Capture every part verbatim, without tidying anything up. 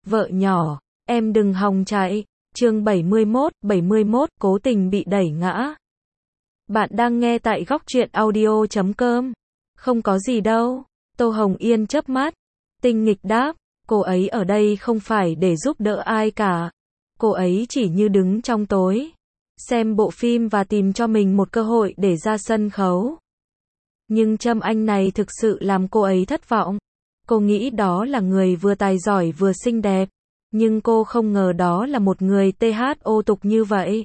Vợ nhỏ, em đừng hòng chạy. Chương bảy mươi mốt, bảy mươi mốt, cố tình bị đẩy ngã. Bạn đang nghe tại góc truyện audio chấm com. Không có gì đâu. Tô Hồng Yên chớp mắt. Tinh nghịch đáp, cô ấy ở đây không phải để giúp đỡ ai cả. Cô ấy chỉ như đứng trong tối, xem bộ phim và tìm cho mình một cơ hội để ra sân khấu. Nhưng Trâm Anh này thực sự làm cô ấy thất vọng. Cô nghĩ đó là người vừa tài giỏi vừa xinh đẹp. Nhưng cô không ngờ đó là một người tê hát ô tục như vậy.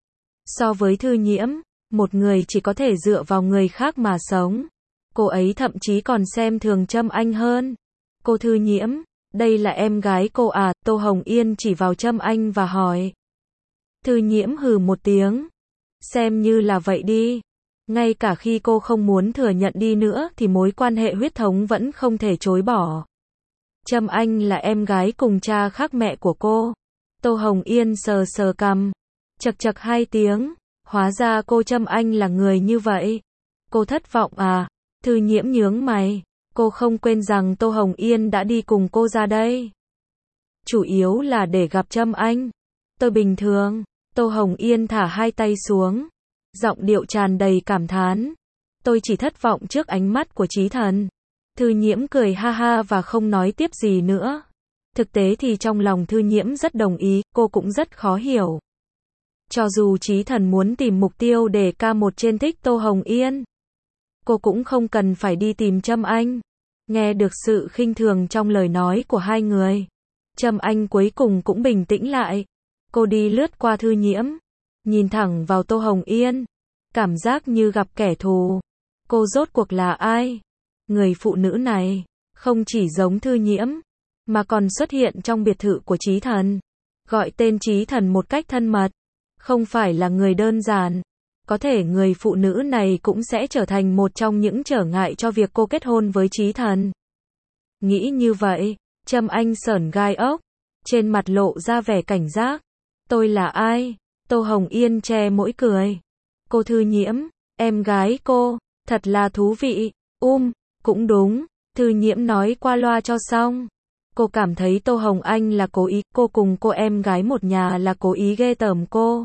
So với Thư Nhiễm, một người chỉ có thể dựa vào người khác mà sống. Cô ấy thậm chí còn xem thường Trâm Anh hơn. Cô Thư Nhiễm, đây là em gái cô à? Tô Hồng Yên chỉ vào Trâm Anh và hỏi. Thư Nhiễm hừ một tiếng. Xem như là vậy đi. Ngay cả khi cô không muốn thừa nhận đi nữa thì mối quan hệ huyết thống vẫn không thể chối bỏ. Trâm Anh là em gái cùng cha khác mẹ của cô. Tô Hồng Yên sờ sờ cằm, chật chật hai tiếng. Hóa ra cô Trâm Anh là người như vậy. Cô thất vọng à? Thư Nhiễm nhướng mày. Cô không quên rằng Tô Hồng Yên đã đi cùng cô ra đây. Chủ yếu là để gặp Trâm Anh. Tôi bình thường. Tô Hồng Yên thả hai tay xuống, giọng điệu tràn đầy cảm thán. Tôi chỉ thất vọng trước ánh mắt của Chí Thần. Thư Nhiễm cười ha ha và không nói tiếp gì nữa. Thực tế thì trong lòng Thư Nhiễm rất đồng ý, cô cũng rất khó hiểu. Cho dù Chí Thần muốn tìm mục tiêu để ca một trên thích Tô Hồng Yên, cô cũng không cần phải đi tìm Trâm Anh. Nghe được sự khinh thường trong lời nói của hai người, Trâm Anh cuối cùng cũng bình tĩnh lại. Cô đi lướt qua Thư Nhiễm, nhìn thẳng vào Tô Hồng Yên, cảm giác như gặp kẻ thù. Cô rốt cuộc là ai? Người phụ nữ này không chỉ giống Thư Nhiễm, mà còn xuất hiện trong biệt thự của Chí Thần, gọi tên Chí Thần một cách thân mật. Không phải là người đơn giản. Có thể người phụ nữ này cũng sẽ trở thành một trong những trở ngại cho việc cô kết hôn với Chí Thần. Nghĩ như vậy, Trâm Anh sởn gai ốc, trên mặt lộ ra vẻ cảnh giác. Tôi là ai? Tô Hồng Yên che mũi cười. Cô Thư Nhiễm, em gái cô, thật là thú vị. Um, cũng đúng, Thư Nhiễm nói qua loa cho xong. Cô cảm thấy Tô Hồng Anh là cố ý, cô cùng cô em gái một nhà là cố ý ghê tởm cô.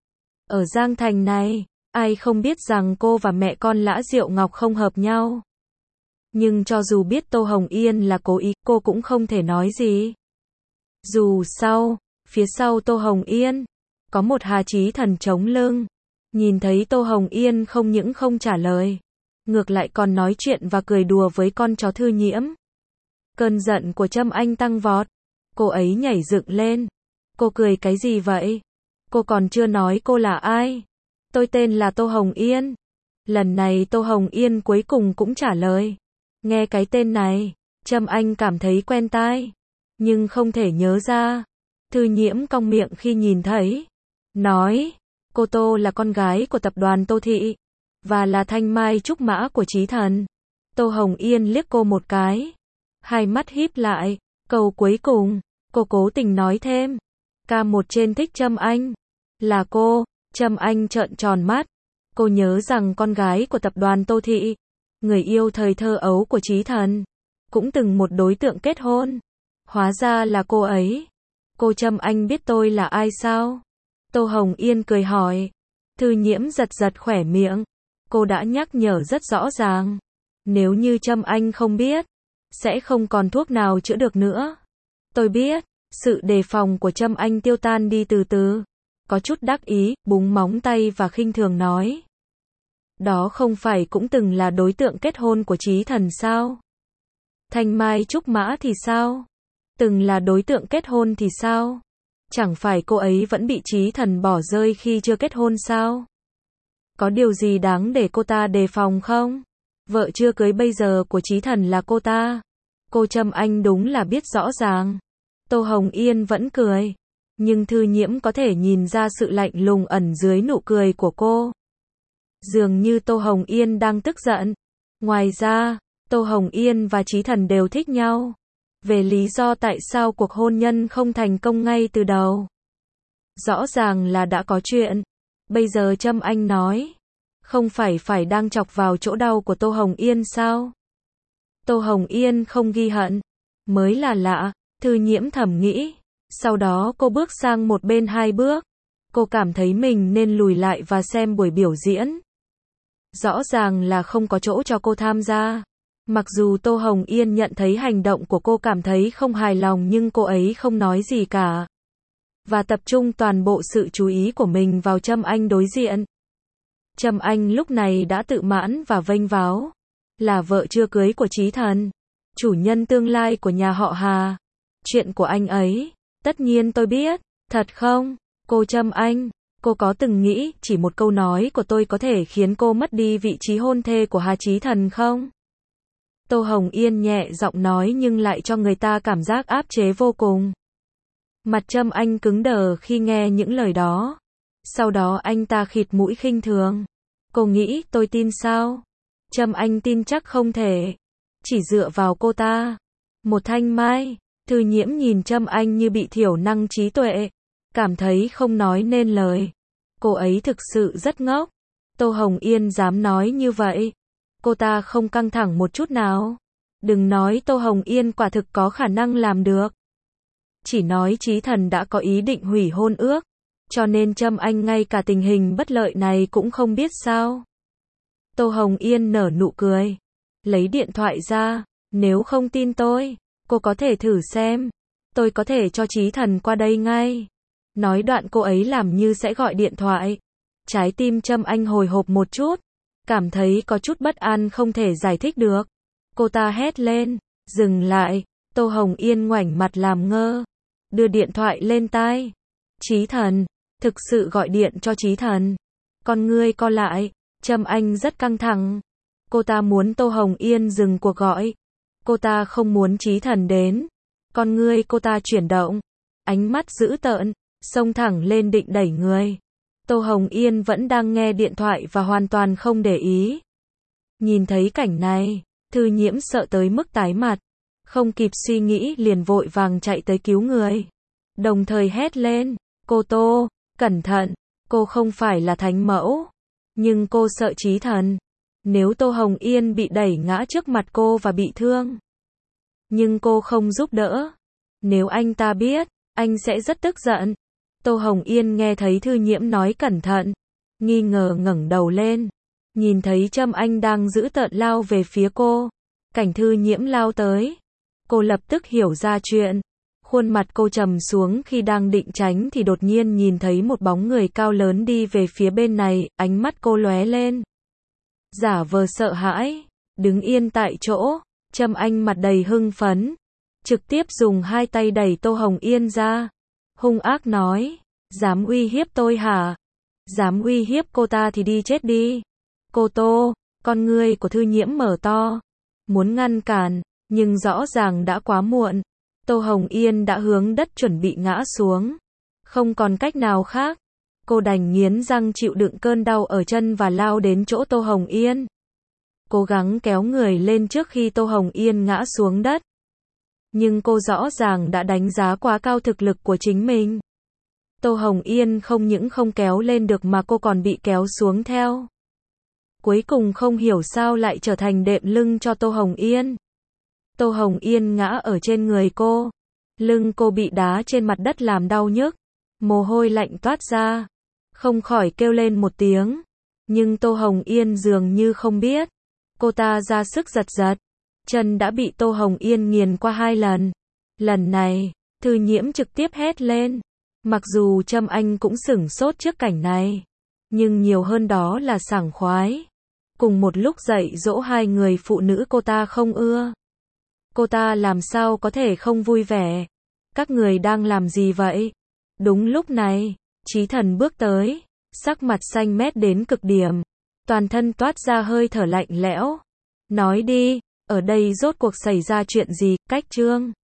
Ở Giang Thành này, ai không biết rằng cô và mẹ con Lã Diệu Ngọc không hợp nhau. Nhưng cho dù biết Tô Hồng Yên là cố ý, cô cũng không thể nói gì. Dù sao, phía sau Tô Hồng Yên, có một Hà Chí Thần chống lưng. Nhìn thấy Tô Hồng Yên không những không trả lời, ngược lại còn nói chuyện và cười đùa với con chó Thư Nhiễm. Cơn giận của Trâm Anh tăng vọt. Cô ấy nhảy dựng lên. Cô cười cái gì vậy? Cô còn chưa nói cô là ai. Tôi tên là Tô Hồng Yên. Lần này Tô Hồng Yên cuối cùng cũng trả lời. Nghe cái tên này, Trâm Anh cảm thấy quen tai, nhưng không thể nhớ ra. Thư Nhiễm cong miệng khi nhìn thấy. Nói, cô Tô là con gái của tập đoàn Tô Thị, và là thanh mai trúc mã của Chí Thần. Tô Hồng Yên liếc cô một cái, hai mắt híp lại. Câu cuối cùng, cô cố tình nói thêm. Ca một trên thích Trâm Anh. Là cô. Trâm Anh trợn tròn mắt. Cô nhớ rằng con gái của tập đoàn Tô Thị, người yêu thời thơ ấu của Chí Thần, cũng từng một đối tượng kết hôn. Hóa ra là cô ấy. Cô Trâm Anh biết tôi là ai sao? Tô Hồng Yên cười hỏi. Thư Nhiễm giật giật khỏe miệng. Cô đã nhắc nhở rất rõ ràng. Nếu như Trâm Anh không biết, sẽ không còn thuốc nào chữa được nữa. Tôi biết. Sự đề phòng của Trâm Anh tiêu tan đi từ từ. Có chút đắc ý, búng móng tay và khinh thường nói. Đó không phải cũng từng là đối tượng kết hôn của Chí Thần sao? Thanh mai trúc mã thì sao? Từng là đối tượng kết hôn thì sao? Chẳng phải cô ấy vẫn bị Chí Thần bỏ rơi khi chưa kết hôn sao? Có điều gì đáng để cô ta đề phòng không? Vợ chưa cưới bây giờ của Chí Thần là cô ta. Cô Trâm Anh đúng là biết rõ ràng. Tô Hồng Yên vẫn cười. Nhưng Thư Nhiễm có thể nhìn ra sự lạnh lùng ẩn dưới nụ cười của cô. Dường như Tô Hồng Yên đang tức giận. Ngoài ra, Tô Hồng Yên và Chí Thần đều thích nhau. Về lý do tại sao cuộc hôn nhân không thành công ngay từ đầu, rõ ràng là đã có chuyện. Bây giờ Trâm Anh nói, không phải phải đang chọc vào chỗ đau của Tô Hồng Yên sao? Tô Hồng Yên không ghi hận, mới là lạ. Thư Nhiễm thầm nghĩ. Sau đó cô bước sang một bên hai bước. Cô cảm thấy mình nên lùi lại và xem buổi biểu diễn. Rõ ràng là không có chỗ cho cô tham gia. Mặc dù Tô Hồng Yên nhận thấy hành động của cô cảm thấy không hài lòng nhưng cô ấy không nói gì cả. Và tập trung toàn bộ sự chú ý của mình vào Trâm Anh đối diện. Trâm Anh lúc này đã tự mãn và vênh váo. Là vợ chưa cưới của Chí Thần. Chủ nhân tương lai của nhà họ Hà. Chuyện của anh ấy. Tất nhiên tôi biết. Thật không? Cô Trâm Anh. Cô có từng nghĩ chỉ một câu nói của tôi có thể khiến cô mất đi vị trí hôn thê của Hà Chí Thần không? Tô Hồng Yên nhẹ giọng nói nhưng lại cho người ta cảm giác áp chế vô cùng. Mặt Trâm Anh cứng đờ khi nghe những lời đó. Sau đó anh ta khịt mũi khinh thường. Cô nghĩ tôi tin sao? Trâm Anh tin chắc không thể. Chỉ dựa vào cô ta. Một thanh mai. Thư Nhiễm nhìn Trâm Anh như bị thiểu năng trí tuệ. Cảm thấy không nói nên lời. Cô ấy thực sự rất ngốc. Tô Hồng Yên dám nói như vậy. Cô ta không căng thẳng một chút nào. Đừng nói Tô Hồng Yên quả thực có khả năng làm được. Chỉ nói Chí Thần đã có ý định hủy hôn ước. Cho nên Trâm Anh ngay cả tình hình bất lợi này cũng không biết sao. Tô Hồng Yên nở nụ cười. Lấy điện thoại ra. Nếu không tin tôi, cô có thể thử xem. Tôi có thể cho Chí Thần qua đây ngay. Nói đoạn cô ấy làm như sẽ gọi điện thoại. Trái tim Trâm Anh hồi hộp một chút. Cảm thấy có chút bất an không thể giải thích được. Cô ta hét lên. Dừng lại. Tô Hồng Yên ngoảnh mặt làm ngơ. Đưa điện thoại lên tai. Chí Thần. Thực sự gọi điện cho Chí Thần. Con ngươi co lại. Trâm Anh rất căng thẳng. Cô ta muốn Tô Hồng Yên dừng cuộc gọi. Cô ta không muốn Chí Thần đến. Con ngươi cô ta chuyển động. Ánh mắt dữ tợn. Xông thẳng lên định đẩy người. Tô Hồng Yên vẫn đang nghe điện thoại và hoàn toàn không để ý. Nhìn thấy cảnh này, Thư Nhiễm sợ tới mức tái mặt. Không kịp suy nghĩ liền vội vàng chạy tới cứu người. Đồng thời hét lên. Cô Tô, cẩn thận. Cô không phải là thánh mẫu. Nhưng cô sợ Chí Thần. Nếu Tô Hồng Yên bị đẩy ngã trước mặt cô và bị thương. Nhưng cô không giúp đỡ. Nếu anh ta biết, anh sẽ rất tức giận. Tô Hồng Yên nghe thấy Thư Nhiễm nói cẩn thận. Nghi ngờ ngẩng đầu lên. Nhìn thấy Trâm Anh đang giữ tợn lao về phía cô. Cảnh Thư Nhiễm lao tới. Cô lập tức hiểu ra chuyện. Khuôn mặt cô trầm xuống khi đang định tránh thì đột nhiên nhìn thấy một bóng người cao lớn đi về phía bên này. Ánh mắt cô lóe lên. Giả vờ sợ hãi. Đứng yên tại chỗ. Trâm Anh mặt đầy hưng phấn. Trực tiếp dùng hai tay đẩy Tô Hồng Yên ra. Hung ác nói. Dám uy hiếp tôi hả? Dám uy hiếp cô ta thì đi chết đi. Cô Tô, con ngươi của Thư Nhiễm mở to. Muốn ngăn cản, nhưng rõ ràng đã quá muộn. Tô Hồng Yên đã hướng đất chuẩn bị ngã xuống. Không còn cách nào khác. Cô đành nghiến răng chịu đựng cơn đau ở chân và lao đến chỗ Tô Hồng Yên. Cố gắng kéo người lên trước khi Tô Hồng Yên ngã xuống đất. Nhưng cô rõ ràng đã đánh giá quá cao thực lực của chính mình. Tô Hồng Yên không những không kéo lên được mà cô còn bị kéo xuống theo. Cuối cùng không hiểu sao lại trở thành đệm lưng cho Tô Hồng Yên. Tô Hồng Yên ngã ở trên người cô. Lưng cô bị đá trên mặt đất làm đau nhức. Mồ hôi lạnh toát ra. Không khỏi kêu lên một tiếng. Nhưng Tô Hồng Yên dường như không biết. Cô ta ra sức giật giật. Chân đã bị Tô Hồng Yên nghiền qua hai lần. Lần này, Thư Nhiễm trực tiếp hét lên. Mặc dù Trâm Anh cũng sửng sốt trước cảnh này. Nhưng nhiều hơn đó là sảng khoái. Cùng một lúc dạy dỗ hai người phụ nữ cô ta không ưa. Cô ta làm sao có thể không vui vẻ. Các người đang làm gì vậy? Đúng lúc này, Chí Thần bước tới. Sắc mặt xanh mét đến cực điểm. Toàn thân toát ra hơi thở lạnh lẽo. Nói đi, ở đây rốt cuộc xảy ra chuyện gì? Cách Trương